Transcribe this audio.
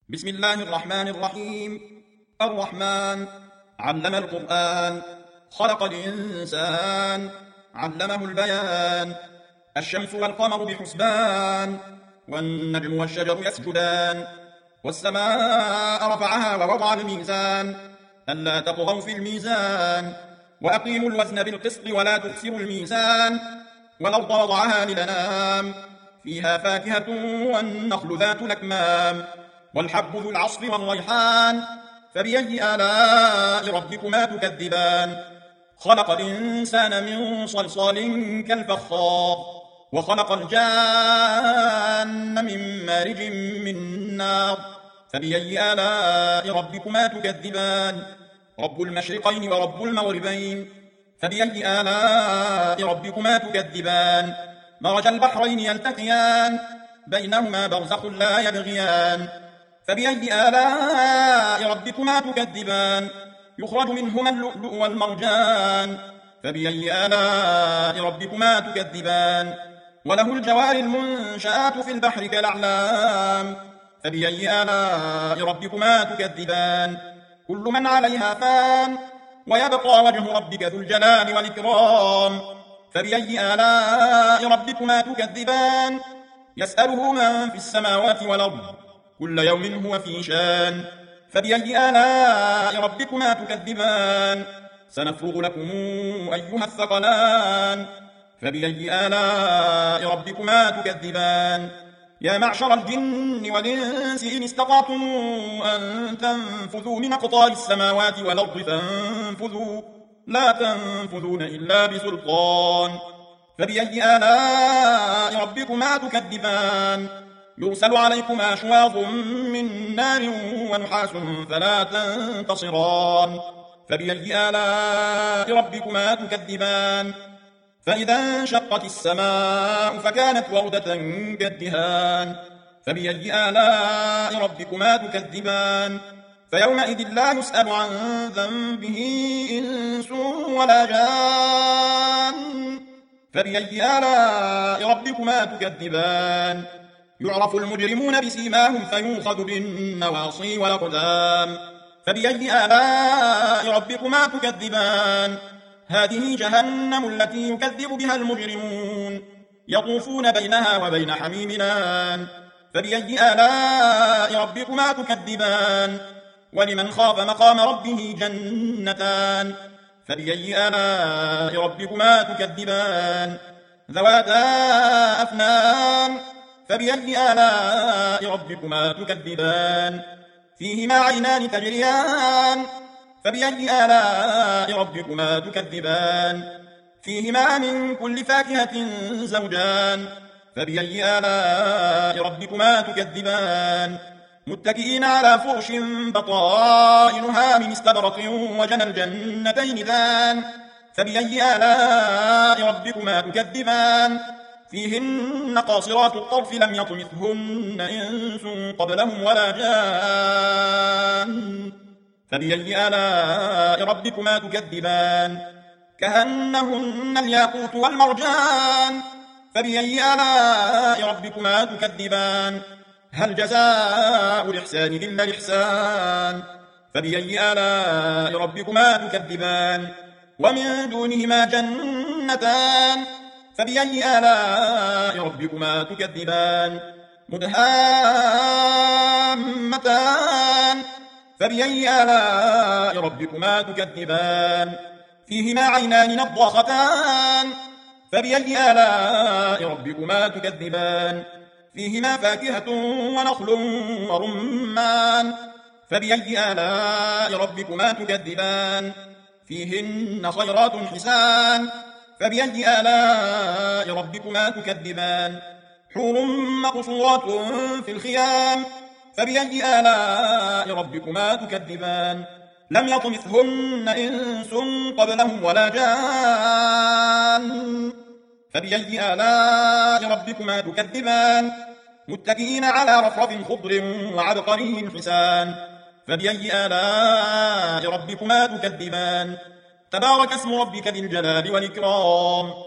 بسم الله الرحمن الرحيم. الرحمن علم القرآن، خلق الإنسان، علمه البيان. الشمس والقمر بحسبان، والنجم والشجر يسجدان. والسماء رفعها ووضع الميزان، ألا تطغوا في الميزان، وأقيموا الوزن بالقسط ولا تخسروا الميزان. والأرض وضعها للأنام، فيها فاكهة والنخل ذات الأكمام، والحب ذو العصف والريحان. فبأي آلاء ربكما تكذبان؟ خلق الإنسان من صلصال كالفخار، وخلق الجان من مارج من نار. فبأي آلاء ربكما تكذبان؟ رب المشرقين ورب المغربين. فبأي آلاء ربكما تكذبان؟ مرج البحرين يلتقيان، بينهما برزخ لا يبغيان. فبأي آلاء ربكما تكذبان؟ يخرج منهما اللؤلؤ والمرجان. فبأي آلاء ربكما تكذبان؟ وله الجوار المنشآت في البحر كالأعلام. فبأي آلاء ربكما تكذبان؟ كل من عليها فان، ويبقى وجه ربك ذو الجلال والإكرام. فبأي آلاء ربكما تكذبان؟ يسأله من في السماوات والأرض، كل يوم هو في شان. فبأي آلاء ربكما تكذبان؟ سنفرغ لكم أيها الثقلان. فبأي آلاء ربكما تكذبان؟ يا معشر الجن والإنس إن استطعتم أن تنفذوا من أقطار السماوات والأرض فانفذوا، لا تنفذون إلا بسلطان. فبأي آلاء ربكما تكذبان؟ يرسل عليكما شواظ من نار ونحاس فلا تنتصران. فبأي آلاء ربكما تكذبان؟ فإذا انشقت السماء فكانت وردة كالدهان. فبأي آلاء ربكما تكذبان؟ فيومئذ لا يسأل عن ذنبه إنس ولا جان. فبأي آلاء ربكما تكذبان؟ يعرف المجرمون بسيماهم فيؤخذ بالنواصي والأقدام. فبأي آلاء ربكما تكذبان؟ هذه جهنم التي يكذب بها المجرمون، يطوفون بينها وبين حميم آن. فبأي آلاء ربكما تكذبان؟ ولمن خاف مقام ربه جنتان. فبأي آلاء ربكما تكذبان؟ ذواتا أفنان. فبأي آلاء ربكما تكذبان؟ فيهما عينان تجريان. فبأي آلاء ربكما تكذبان؟ فيهما من كل فاكهة زوجان. فبأي آلاء ربكما تكذبان؟ متكئين على فرش بطائنها من استبرق وجنى الجنتين دان. فبأي آلاء ربكما تكذبان؟ فيهن قاصرات الطرف لم يطمثهن إنس قبلهم ولا جان. فبأي آلاء ربكما تكذبان؟ كأنهن الياقوت والمرجان. فبأي آلاء ربكما تكذبان؟ هل جزاء الإحسان إلا الإحسان؟ فبأي آلاء ربكما تكذبان؟ ومن دونهما جنتان. فبأي آلاء ربكما تكذبان؟ مدهامتان. فبأي آلاء ربكما تكذبان؟ فيهما عينان نضاختان. فبأي آلاء ربكما تكذبان؟ فيهما فاكهة ونخل ورمان. فبأي آلاء ربكما تكذبان؟ فيهن خيرات حسان. فبأي آلاء ربكما تكذبان؟ حور مقصورات في الخيام. فبأي آلاء ربكما تكذبان؟ لم يطمثهن إنس قبلهم ولا جان. فبأي آلاء ربكما تكذبان؟ متكئين على رفرف خضر وعبقري حسان. فبأي آلاء ربكما تكذبان؟ تبارك اسم ربك ذي الجلال والإكرام.